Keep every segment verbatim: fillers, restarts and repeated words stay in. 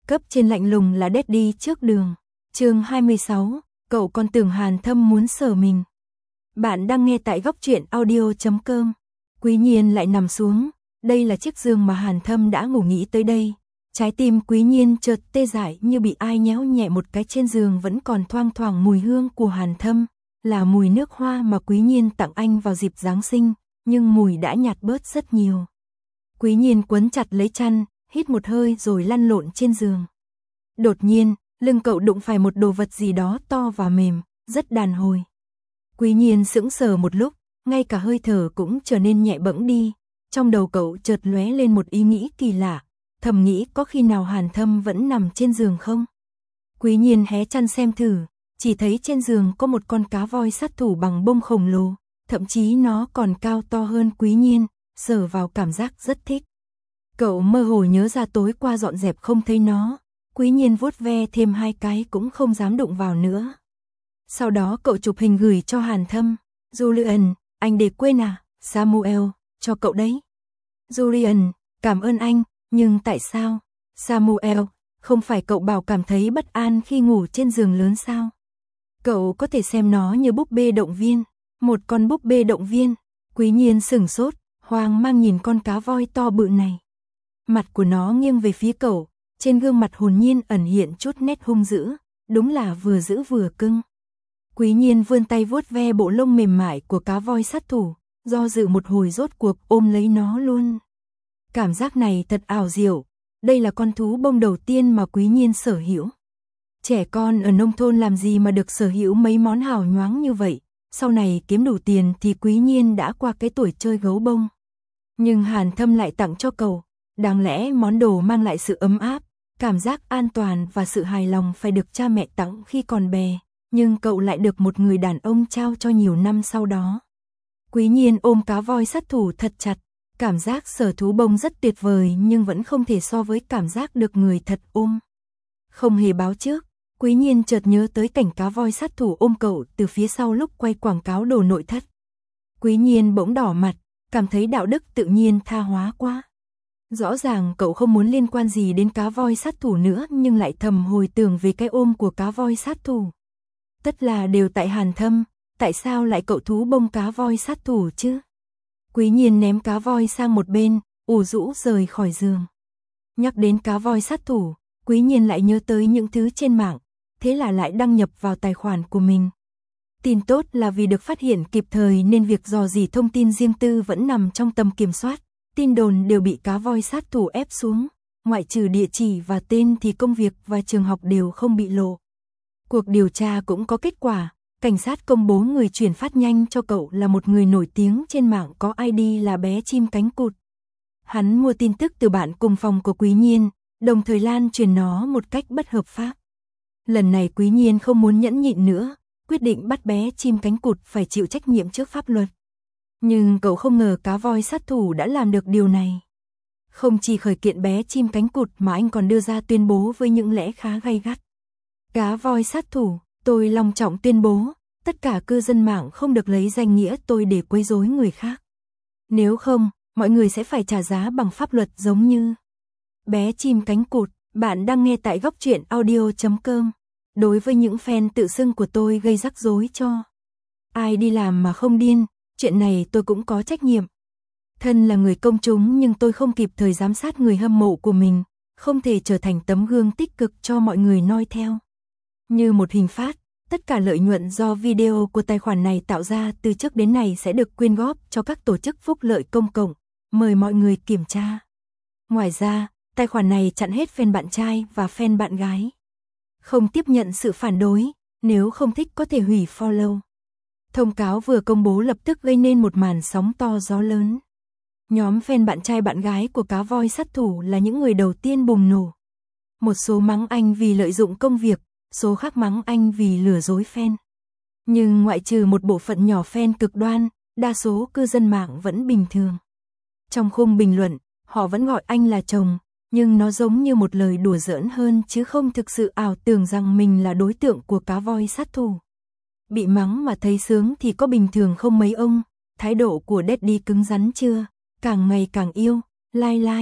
Cấp trên lạnh lùng là Daddy trước đường. Chương hai mươi sáu, cậu còn tưởng Hàn Thâm muốn sờ mình. Bạn đang nghe tại góc truyện audio chấm com. Quý Nhiên lại nằm xuống, đây là chiếc giường mà Hàn Thâm đã ngủ nghĩ tới đây. Trái tim Quý Nhiên chợt tê dại như bị ai nhéo nhẹ một cái, trên giường vẫn còn thoang thoảng mùi hương của Hàn Thâm, là mùi nước hoa mà Quý Nhiên tặng anh vào dịp Giáng sinh, nhưng mùi đã nhạt bớt rất nhiều. Quý Nhiên quấn chặt lấy chăn, hít một hơi rồi lăn lộn trên giường. Đột nhiên, lưng cậu đụng phải một đồ vật gì đó to và mềm, rất đàn hồi. Quý Nhiên sững sờ một lúc, ngay cả hơi thở cũng trở nên nhẹ bẫng đi. Trong đầu cậu chợt lóe lên một ý nghĩ kỳ lạ, thầm nghĩ có khi nào Hàn Thâm vẫn nằm trên giường không? Quý Nhiên hé chăn xem thử, chỉ thấy trên giường có một con cá voi sát thủ bằng bông khổng lồ, thậm chí nó còn cao to hơn Quý Nhiên, sờ vào cảm giác rất thích. Cậu mơ hồ nhớ ra tối qua dọn dẹp không thấy nó, Quý Nhiên vuốt ve thêm hai cái cũng không dám đụng vào nữa. Sau đó cậu chụp hình gửi cho Hàn Thâm. Julian, anh để quên à? Samuel, cho cậu đấy. Julian, cảm ơn anh, nhưng tại sao? Samuel, không phải cậu bảo cảm thấy bất an khi ngủ trên giường lớn sao? Cậu có thể xem nó như búp bê động viên. Một con búp bê động viên. Quý Nhiên sửng sốt, hoang mang nhìn con cá voi to bự này. Mặt của nó nghiêng về phía cậu, trên gương mặt hồn nhiên ẩn hiện chút nét hung dữ, đúng là vừa dữ vừa cưng. Quý Nhiên vươn tay vuốt ve bộ lông mềm mại của cá voi sát thủ, do dự một hồi rốt cuộc ôm lấy nó luôn. Cảm giác này thật ảo diệu, đây là con thú bông đầu tiên mà Quý Nhiên sở hữu. Trẻ con ở nông thôn làm gì mà được sở hữu mấy món hào nhoáng như vậy, sau này kiếm đủ tiền thì Quý Nhiên đã qua cái tuổi chơi gấu bông. Nhưng Hàn Thâm lại tặng cho cậu, đáng lẽ món đồ mang lại sự ấm áp, cảm giác an toàn và sự hài lòng phải được cha mẹ tặng khi còn bé, nhưng cậu lại được một người đàn ông trao cho nhiều năm sau đó. Quý Nhiên ôm cá voi sát thủ thật chặt, cảm giác sở thú bông rất tuyệt vời nhưng vẫn không thể so với cảm giác được người thật ôm. Không hề báo trước, Quý Nhiên chợt nhớ tới cảnh cá voi sát thủ ôm cậu từ phía sau lúc quay quảng cáo đồ nội thất. Quý Nhiên bỗng đỏ mặt, cảm thấy đạo đức tự nhiên tha hóa quá. Rõ ràng cậu không muốn liên quan gì đến cá voi sát thủ nữa nhưng lại thầm hồi tưởng về cái ôm của cá voi sát thủ. Tất là đều tại Hàn Thâm, tại sao lại cậu thú bông cá voi sát thủ chứ? Quý Nhiên ném cá voi sang một bên, ủ rũ rời khỏi giường. Nhắc đến cá voi sát thủ, Quý Nhiên lại nhớ tới những thứ trên mạng, thế là lại đăng nhập vào tài khoản của mình. Tin tốt là vì được phát hiện kịp thời nên việc dò dỉ thông tin riêng tư vẫn nằm trong tầm kiểm soát. Tin đồn đều bị cá voi sát thủ ép xuống, ngoại trừ địa chỉ và tên thì công việc và trường học đều không bị lộ. Cuộc điều tra cũng có kết quả, cảnh sát công bố người chuyển phát nhanh cho cậu là một người nổi tiếng trên mạng có i đê là bé chim cánh cụt. Hắn mua tin tức từ bạn cùng phòng của Quý Nhiên, đồng thời lan truyền nó một cách bất hợp pháp. Lần này Quý Nhiên không muốn nhẫn nhịn nữa, quyết định bắt bé chim cánh cụt phải chịu trách nhiệm trước pháp luật. Nhưng cậu không ngờ cá voi sát thủ đã làm được điều này. Không chỉ khởi kiện bé chim cánh cụt mà anh còn đưa ra tuyên bố với những lẽ khá gay gắt. Cá voi sát thủ, tôi long trọng tuyên bố, tất cả cư dân mạng không được lấy danh nghĩa tôi để quấy rối người khác. Nếu không, mọi người sẽ phải trả giá bằng pháp luật giống như bé chim cánh cụt. Bạn đang nghe tại góc truyện audio chấm com. Đối với những fan tự xưng của tôi gây rắc rối cho ai đi làm mà không điên, chuyện này tôi cũng có trách nhiệm. Thân là người công chúng nhưng tôi không kịp thời giám sát người hâm mộ của mình, không thể trở thành tấm gương tích cực cho mọi người noi theo. Như một hình phát, tất cả lợi nhuận do video của tài khoản này tạo ra từ trước đến nay sẽ được quyên góp cho các tổ chức phúc lợi công cộng, mời mọi người kiểm tra. Ngoài ra, tài khoản này chặn hết fan bạn trai và fan bạn gái. Không tiếp nhận sự phản đối, nếu không thích có thể hủy follow. Thông cáo vừa công bố lập tức gây nên một màn sóng to gió lớn. Nhóm fan bạn trai bạn gái của cá voi sát thủ là những người đầu tiên bùng nổ. Một số mắng anh vì lợi dụng công việc, số khác mắng anh vì lừa dối fan. Nhưng ngoại trừ một bộ phận nhỏ fan cực đoan, đa số cư dân mạng vẫn bình thường. Trong khung bình luận, họ vẫn gọi anh là chồng, nhưng nó giống như một lời đùa giỡn hơn chứ không thực sự ảo tưởng rằng mình là đối tượng của cá voi sát thủ. Bị mắng mà thấy sướng thì có bình thường không mấy ông, thái độ của Daddy cứng rắn chưa, càng ngày càng yêu, lai lai,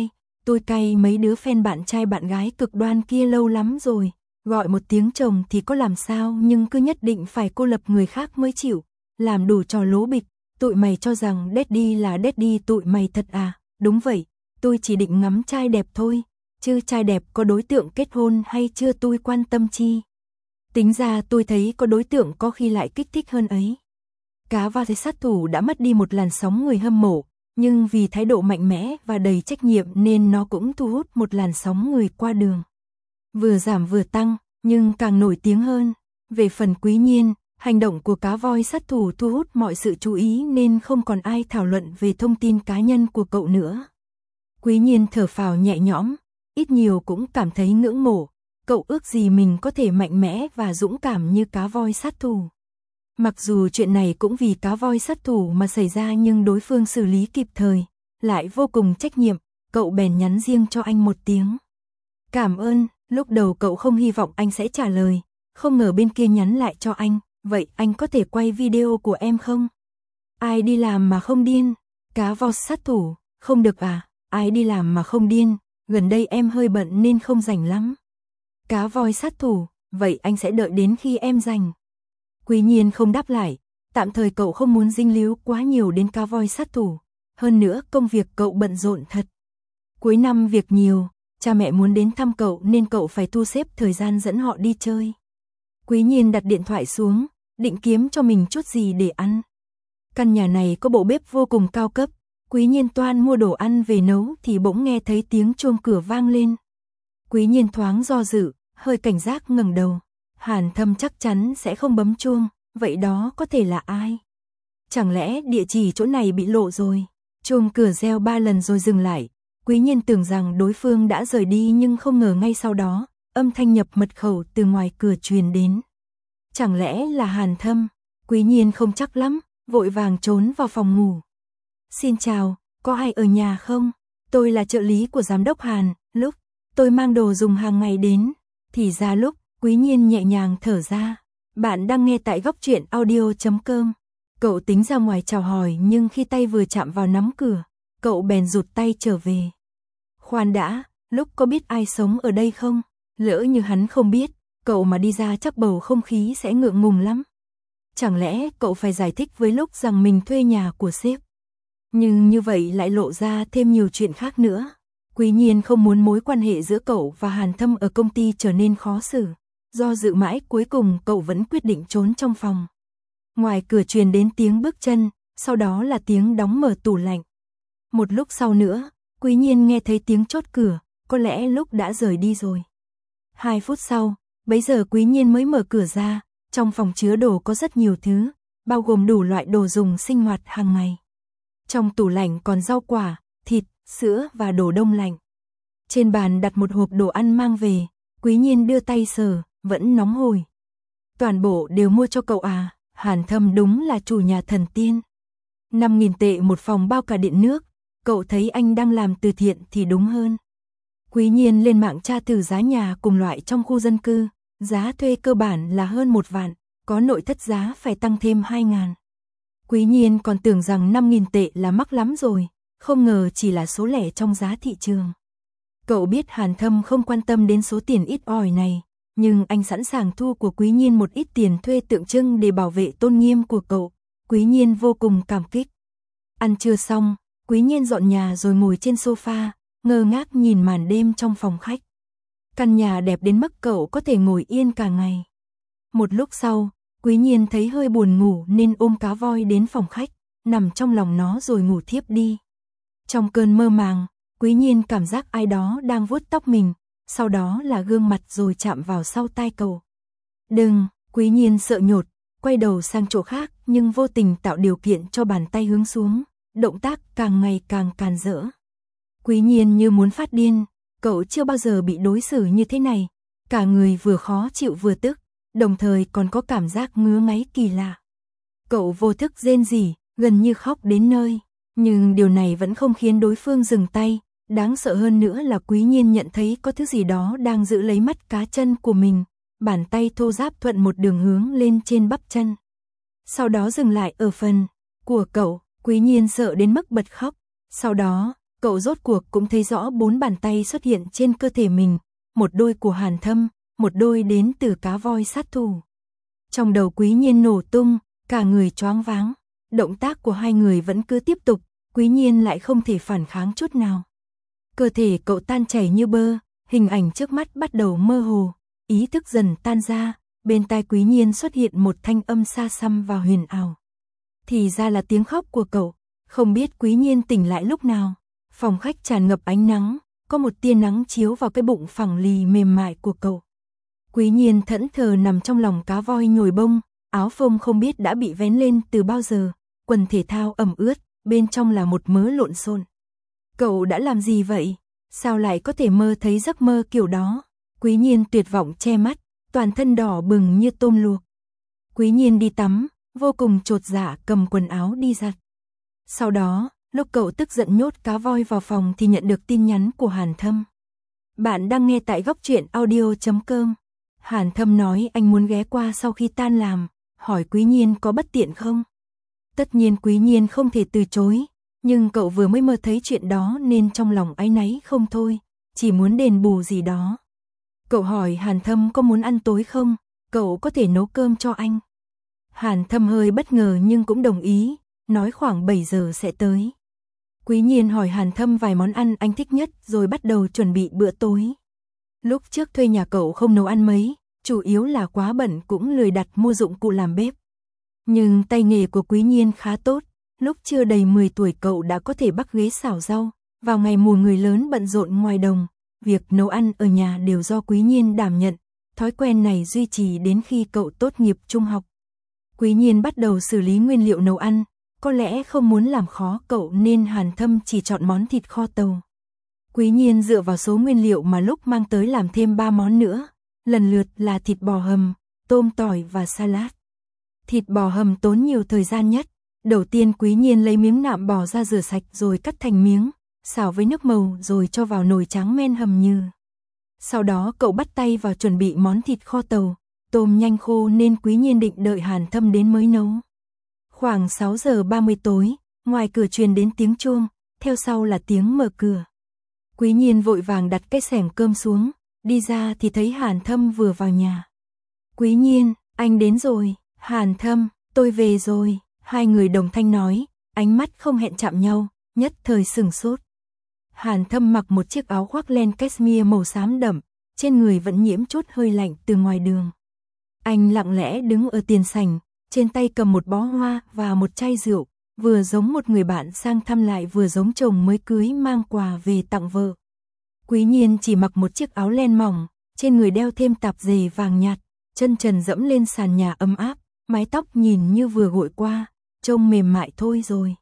tôi cay mấy đứa fan bạn trai bạn gái cực đoan kia lâu lắm rồi, gọi một tiếng chồng thì có làm sao nhưng cứ nhất định phải cô lập người khác mới chịu, làm đủ trò lố bịch, tụi mày cho rằng daddy là daddy tụi mày thật à, đúng vậy, tôi chỉ định ngắm trai đẹp thôi, chứ trai đẹp có đối tượng kết hôn hay chưa tôi quan tâm chi. Tính ra tôi thấy có đối tượng có khi lại kích thích hơn ấy. Cá voi sát thủ đã mất đi một làn sóng người hâm mộ, nhưng vì thái độ mạnh mẽ và đầy trách nhiệm nên nó cũng thu hút một làn sóng người qua đường. Vừa giảm vừa tăng, nhưng càng nổi tiếng hơn. Về phần Quý Nhiên, hành động của cá voi sát thủ thu hút mọi sự chú ý nên không còn ai thảo luận về thông tin cá nhân của cậu nữa. Quý Nhiên thở phào nhẹ nhõm, ít nhiều cũng cảm thấy ngưỡng mộ, cậu ước gì mình có thể mạnh mẽ và dũng cảm như cá voi sát thủ. Mặc dù chuyện này cũng vì cá voi sát thủ mà xảy ra nhưng đối phương xử lý kịp thời, lại vô cùng trách nhiệm, cậu bèn nhắn riêng cho anh một tiếng. Cảm ơn, lúc đầu cậu không hy vọng anh sẽ trả lời, không ngờ bên kia nhắn lại cho anh, vậy anh có thể quay video của em không? Ai đi làm mà không điên? Cá voi sát thủ, không được à, ai đi làm mà không điên, gần đây em hơi bận nên không rảnh lắm. Cá voi sát thủ, vậy anh sẽ đợi đến khi em rảnh. Quý Nhiên không đáp lại, tạm thời cậu không muốn dính líu quá nhiều đến cá voi sát thủ, hơn nữa công việc cậu bận rộn thật. Cuối năm việc nhiều, cha mẹ muốn đến thăm cậu nên cậu phải thu xếp thời gian dẫn họ đi chơi. Quý Nhiên đặt điện thoại xuống, định kiếm cho mình chút gì để ăn. Căn nhà này có bộ bếp vô cùng cao cấp, Quý Nhiên toan mua đồ ăn về nấu thì bỗng nghe thấy tiếng chuông cửa vang lên. Quý Nhiên thoáng do dự, hơi cảnh giác ngẩng đầu. Hàn Thâm chắc chắn sẽ không bấm chuông, vậy đó có thể là ai? Chẳng lẽ địa chỉ chỗ này bị lộ rồi? Chuông cửa reo ba lần rồi dừng lại, Quý Nhiên tưởng rằng đối phương đã rời đi nhưng không ngờ ngay sau đó, âm thanh nhập mật khẩu từ ngoài cửa truyền đến. Chẳng lẽ là Hàn Thâm? Quý Nhiên không chắc lắm, vội vàng trốn vào phòng ngủ. Xin chào, có ai ở nhà không? Tôi là trợ lý của giám đốc Hàn, lúc tôi mang đồ dùng hàng ngày đến, thì ra lúc Quý Nhiên nhẹ nhàng thở ra. Bạn đang nghe tại góc truyện audio chấm com. Cậu tính ra ngoài chào hỏi nhưng khi tay vừa chạm vào nắm cửa, cậu bèn rụt tay trở về. Khoan đã, lúc có biết ai sống ở đây không? Lỡ như hắn không biết, cậu mà đi ra chắc bầu không khí sẽ ngượng ngùng lắm. Chẳng lẽ cậu phải giải thích với lúc rằng mình thuê nhà của sếp? Nhưng như vậy lại lộ ra thêm nhiều chuyện khác nữa. Quý Nhiên không muốn mối quan hệ giữa cậu và Hàn Thâm ở công ty trở nên khó xử. Do dự mãi cuối cùng cậu vẫn quyết định trốn trong phòng. Ngoài cửa truyền đến tiếng bước chân, sau đó là tiếng đóng mở tủ lạnh. Một lúc sau nữa, Quý Nhiên nghe thấy tiếng chốt cửa, có lẽ lúc đã rời đi rồi. Hai phút sau, bấy giờ Quý Nhiên mới mở cửa ra, trong phòng chứa đồ có rất nhiều thứ, bao gồm đủ loại đồ dùng sinh hoạt hàng ngày. Trong tủ lạnh còn rau quả, thịt, sữa và đồ đông lạnh. Trên bàn đặt một hộp đồ ăn mang về, Quý Nhiên đưa tay sờ, vẫn nóng hổi. Toàn bộ đều mua cho cậu à, Hàn Thâm đúng là chủ nhà thần tiên. năm nghìn tệ một phòng bao cả điện nước, cậu thấy anh đang làm từ thiện thì đúng hơn. Quý Nhiên lên mạng tra thử giá nhà cùng loại trong khu dân cư, giá thuê cơ bản là hơn một vạn, có nội thất giá phải tăng thêm hai ngàn. Quý Nhiên còn tưởng rằng năm nghìn tệ là mắc lắm rồi, không ngờ chỉ là số lẻ trong giá thị trường. Cậu biết Hàn Thâm không quan tâm đến số tiền ít ỏi này, nhưng anh sẵn sàng thu của Quý Nhiên một ít tiền thuê tượng trưng để bảo vệ tôn nghiêm của cậu. Quý Nhiên vô cùng cảm kích. Ăn trưa xong, Quý Nhiên dọn nhà rồi ngồi trên sofa, ngơ ngác nhìn màn đêm trong phòng khách. Căn nhà đẹp đến mức cậu có thể ngồi yên cả ngày. Một lúc sau, Quý Nhiên thấy hơi buồn ngủ nên ôm cá voi đến phòng khách, nằm trong lòng nó rồi ngủ thiếp đi. Trong cơn mơ màng, Quý Nhiên cảm giác ai đó đang vuốt tóc mình, sau đó là gương mặt rồi chạm vào sau tai cậu. Đừng, Quý Nhiên sợ nhột, quay đầu sang chỗ khác nhưng vô tình tạo điều kiện cho bàn tay hướng xuống, động tác càng ngày càng càn rỡ. Quý Nhiên như muốn phát điên, cậu chưa bao giờ bị đối xử như thế này, cả người vừa khó chịu vừa tức, đồng thời còn có cảm giác ngứa ngáy kỳ lạ. Cậu vô thức rên rỉ, gần như khóc đến nơi, nhưng điều này vẫn không khiến đối phương dừng tay. Đáng sợ hơn nữa là Quý Nhiên nhận thấy có thứ gì đó đang giữ lấy mắt cá chân của mình, bàn tay thô ráp thuận một đường hướng lên trên bắp chân. Sau đó dừng lại ở phần của cậu, Quý Nhiên sợ đến mức bật khóc, sau đó, cậu rốt cuộc cũng thấy rõ bốn bàn tay xuất hiện trên cơ thể mình, một đôi của Hàn Thâm, một đôi đến từ cá voi sát thủ. Trong đầu Quý Nhiên nổ tung, cả người choáng váng, động tác của hai người vẫn cứ tiếp tục, Quý Nhiên lại không thể phản kháng chút nào. Cơ thể cậu tan chảy như bơ, hình ảnh trước mắt bắt đầu mơ hồ, ý thức dần tan ra, bên tai Quý Nhiên xuất hiện một thanh âm xa xăm và huyền ảo. Thì ra là tiếng khóc của cậu, không biết Quý Nhiên tỉnh lại lúc nào. Phòng khách tràn ngập ánh nắng, có một tia nắng chiếu vào cái bụng phẳng lì mềm mại của cậu. Quý Nhiên thẫn thờ nằm trong lòng cá voi nhồi bông, áo phông không biết đã bị vén lên từ bao giờ, quần thể thao ẩm ướt, bên trong là một mớ lộn xộn. Cậu đã làm gì vậy? Sao lại có thể mơ thấy giấc mơ kiểu đó? Quý Nhiên tuyệt vọng che mắt, toàn thân đỏ bừng như tôm luộc. Quý Nhiên đi tắm, vô cùng chột dạ cầm quần áo đi giặt. Sau đó, lúc cậu tức giận nhốt cá voi vào phòng thì nhận được tin nhắn của Hàn Thâm. Bạn đang nghe tại góc truyện audio chấm com. Hàn Thâm nói anh muốn ghé qua sau khi tan làm, hỏi Quý Nhiên có bất tiện không? Tất nhiên Quý Nhiên không thể từ chối, nhưng cậu vừa mới mơ thấy chuyện đó nên trong lòng áy náy không thôi, chỉ muốn đền bù gì đó. Cậu hỏi Hàn Thâm có muốn ăn tối không, cậu có thể nấu cơm cho anh. Hàn Thâm hơi bất ngờ nhưng cũng đồng ý, nói khoảng bảy giờ sẽ tới. Quý Nhiên hỏi Hàn Thâm vài món ăn anh thích nhất rồi bắt đầu chuẩn bị bữa tối. Lúc trước thuê nhà cậu không nấu ăn mấy, chủ yếu là quá bận cũng lười đặt mua dụng cụ làm bếp. Nhưng tay nghề của Quý Nhiên khá tốt, lúc chưa đầy mười tuổi cậu đã có thể bắc ghế xào rau, vào ngày mùa người lớn bận rộn ngoài đồng, việc nấu ăn ở nhà đều do Quý Nhiên đảm nhận, thói quen này duy trì đến khi cậu tốt nghiệp trung học. Quý Nhiên bắt đầu xử lý nguyên liệu nấu ăn, có lẽ không muốn làm khó cậu nên Hàn Thâm chỉ chọn món thịt kho tàu. Quý Nhiên dựa vào số nguyên liệu mà lúc mang tới làm thêm ba món nữa, lần lượt là thịt bò hầm, tôm tỏi và salad. Thịt bò hầm tốn nhiều thời gian nhất, đầu tiên Quý Nhiên lấy miếng nạm bò ra rửa sạch rồi cắt thành miếng, xào với nước màu rồi cho vào nồi tráng men hầm nhừ. Sau đó cậu bắt tay vào chuẩn bị món thịt kho tàu, tôm nhanh khô nên Quý Nhiên định đợi Hàn Thâm đến mới nấu. Khoảng sáu giờ ba mươi tối, ngoài cửa truyền đến tiếng chuông, theo sau là tiếng mở cửa. Quý Nhiên vội vàng đặt cái xẻng cơm xuống, đi ra thì thấy Hàn Thâm vừa vào nhà. Quý Nhiên, anh đến rồi. Hàn Thâm, tôi về rồi. Hai người đồng thanh nói, ánh mắt không hẹn chạm nhau, nhất thời sửng sốt. Hàn Thâm mặc một chiếc áo khoác len cashmere màu xám đậm, trên người vẫn nhiễm chút hơi lạnh từ ngoài đường. Anh lặng lẽ đứng ở tiền sảnh, trên tay cầm một bó hoa và một chai rượu, vừa giống một người bạn sang thăm lại vừa giống chồng mới cưới mang quà về tặng vợ. Quý Nhiên chỉ mặc một chiếc áo len mỏng, trên người đeo thêm tạp dề vàng nhạt, chân trần dẫm lên sàn nhà ấm áp, mái tóc nhìn như vừa gội qua, trông mềm mại thôi rồi.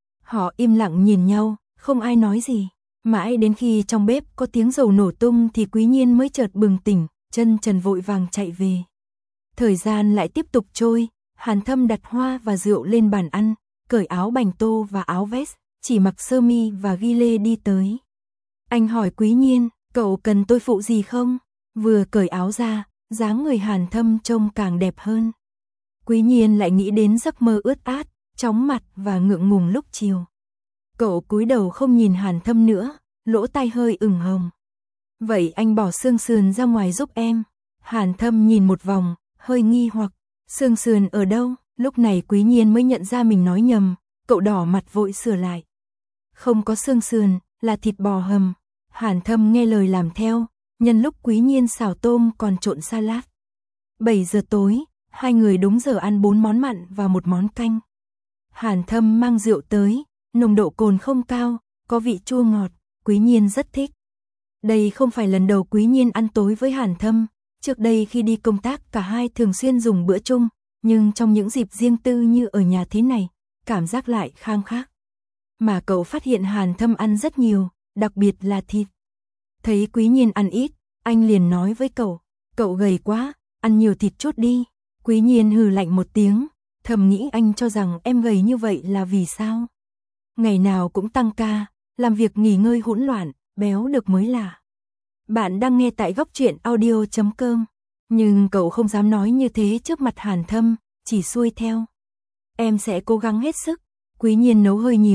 Họ im lặng nhìn nhau, không ai nói gì. Mãi đến khi trong bếp có tiếng dầu nổ tung thì Quý Nhiên mới chợt bừng tỉnh, chân trần vội vàng chạy về. Thời gian lại tiếp tục trôi, Hàn Thâm đặt hoa và rượu lên bàn ăn, cởi áo bành tô và áo vest, chỉ mặc sơ mi và ghi lê đi tới. Anh hỏi Quý Nhiên, cậu cần tôi phụ gì không? Vừa cởi áo ra, dáng người Hàn Thâm trông càng đẹp hơn. Quý Nhiên lại nghĩ đến giấc mơ ướt át, chóng mặt và ngượng ngùng lúc chiều. Cậu cúi đầu không nhìn Hàn Thâm nữa, lỗ tai hơi ửng hồng. Vậy anh bỏ xương sườn ra ngoài giúp em. Hàn Thâm nhìn một vòng, hơi nghi hoặc, xương sườn ở đâu? Lúc này Quý Nhiên mới nhận ra mình nói nhầm, cậu đỏ mặt vội sửa lại. Không có xương sườn, là thịt bò hầm. Hàn Thâm nghe lời làm theo, nhân lúc Quý Nhiên xào tôm còn trộn salad. bảy giờ tối, hai người đúng giờ ăn bốn món mặn và một món canh. Hàn Thâm mang rượu tới, nồng độ cồn không cao, có vị chua ngọt, Quý Nhiên rất thích. Đây không phải lần đầu Quý Nhiên ăn tối với Hàn Thâm, trước đây khi đi công tác cả hai thường xuyên dùng bữa chung, nhưng trong những dịp riêng tư như ở nhà thế này, cảm giác lại khang khác. Mà cậu phát hiện Hàn Thâm ăn rất nhiều, đặc biệt là thịt. Thấy Quý Nhiên ăn ít, anh liền nói với cậu, cậu gầy quá, ăn nhiều thịt chút đi. Quý Nhiên hừ lạnh một tiếng, thầm nghĩ anh cho rằng em gầy như vậy là vì sao? Ngày nào cũng tăng ca, làm việc nghỉ ngơi hỗn loạn, béo được mới lạ. Bạn đang nghe tại góc truyện audio chấm com, nhưng cậu không dám nói như thế trước mặt Hàn Thâm, chỉ xuôi theo. Em sẽ cố gắng hết sức. Quý Nhiên nấu hơi nhiều,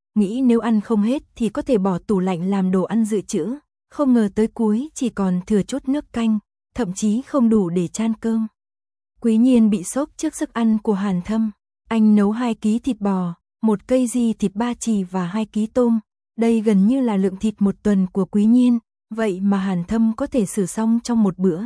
nghĩ nếu ăn không hết thì có thể bỏ tủ lạnh làm đồ ăn dự trữ, không ngờ tới cuối chỉ còn thừa chút nước canh, thậm chí không đủ để chan cơm. Quý Nhiên bị sốc trước sức ăn của Hàn Thâm, anh nấu hai ký thịt bò, một cây di thịt ba chỉ và hai ký tôm, đây gần như là lượng thịt một tuần của Quý Nhiên, vậy mà Hàn Thâm có thể xử xong trong một bữa.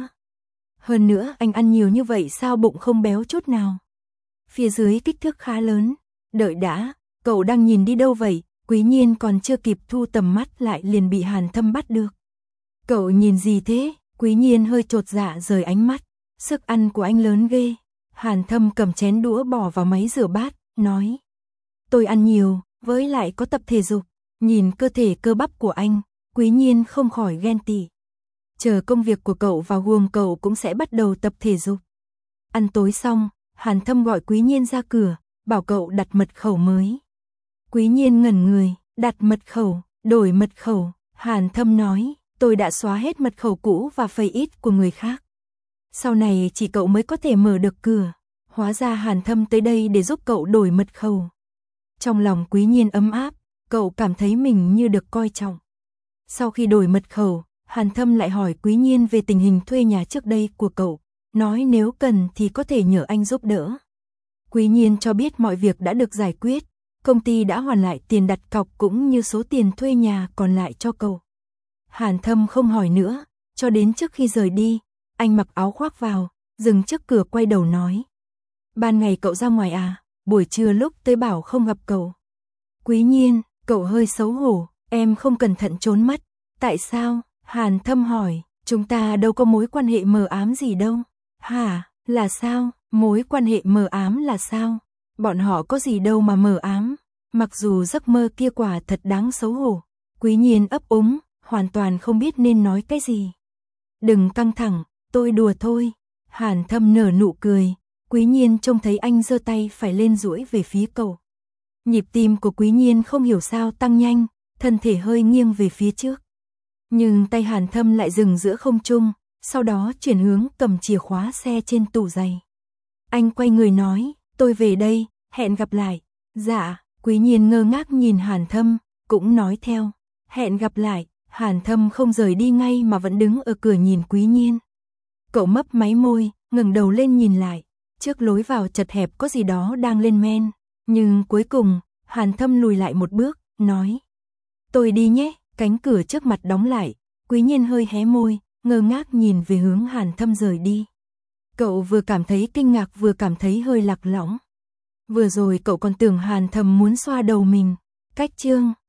Hơn nữa anh ăn nhiều như vậy sao bụng không béo chút nào. Phía dưới kích thước khá lớn, đợi đã, cậu đang nhìn đi đâu vậy? Quý Nhiên còn chưa kịp thu tầm mắt lại liền bị Hàn Thâm bắt được. Cậu nhìn gì thế? Quý Nhiên hơi chột dạ rời ánh mắt, sức ăn của anh lớn ghê. Hàn Thâm cầm chén đũa bỏ vào máy rửa bát, nói. Tôi ăn nhiều, với lại có tập thể dục, nhìn cơ thể cơ bắp của anh, Quý Nhiên không khỏi ghen tị. Chờ công việc của cậu vào guồng cậu cũng sẽ bắt đầu tập thể dục. Ăn tối xong, Hàn Thâm gọi Quý Nhiên ra cửa, bảo cậu đặt mật khẩu mới. Quý Nhiên ngẩn người, đặt mật khẩu, đổi mật khẩu, Hàn Thâm nói, tôi đã xóa hết mật khẩu cũ và face của người khác. Sau này chỉ cậu mới có thể mở được cửa, hóa ra Hàn Thâm tới đây để giúp cậu đổi mật khẩu. Trong lòng Quý Nhiên ấm áp, cậu cảm thấy mình như được coi trọng. Sau khi đổi mật khẩu, Hàn Thâm lại hỏi Quý Nhiên về tình hình thuê nhà trước đây của cậu, nói nếu cần thì có thể nhờ anh giúp đỡ. Quý Nhiên cho biết mọi việc đã được giải quyết, công ty đã hoàn lại tiền đặt cọc cũng như số tiền thuê nhà còn lại cho cậu. Hàn Thâm không hỏi nữa, cho đến trước khi rời đi, anh mặc áo khoác vào, dừng trước cửa quay đầu nói. Ban ngày cậu ra ngoài à, buổi trưa lúc tới bảo không gặp cậu. Quý Nhiên, cậu hơi xấu hổ, em không cẩn thận trốn mất. Tại sao? Hàn Thâm hỏi, chúng ta đâu có mối quan hệ mờ ám gì đâu. Hả, là sao? Mối quan hệ mờ ám là sao? Bọn họ có gì đâu mà mờ ám. Mặc dù giấc mơ kia quả thật đáng xấu hổ. Quý Nhiên ấp úng, hoàn toàn không biết nên nói cái gì. Đừng căng thẳng, tôi đùa thôi. Hàn Thâm nở nụ cười. Quý Nhiên trông thấy anh giơ tay phải lên duỗi về phía cậu. Nhịp tim của Quý Nhiên không hiểu sao tăng nhanh, thân thể hơi nghiêng về phía trước. Nhưng tay Hàn Thâm lại dừng giữa không trung, sau đó chuyển hướng cầm chìa khóa xe trên tủ giày. Anh quay người nói, tôi về đây, hẹn gặp lại. Dạ, Quý Nhiên ngơ ngác nhìn Hàn Thâm, cũng nói theo, hẹn gặp lại. Hàn Thâm không rời đi ngay mà vẫn đứng ở cửa nhìn Quý Nhiên. Cậu mấp máy môi, ngẩng đầu lên nhìn lại, trước lối vào chật hẹp có gì đó đang lên men, nhưng cuối cùng, Hàn Thâm lùi lại một bước, nói. Tôi đi nhé, cánh cửa trước mặt đóng lại, Quý Nhiên hơi hé môi, ngơ ngác nhìn về hướng Hàn Thâm rời đi. Cậu vừa cảm thấy kinh ngạc vừa cảm thấy hơi lạc lõng. Vừa rồi cậu còn tưởng Hàn Thâm muốn xoa đầu mình. Cách chương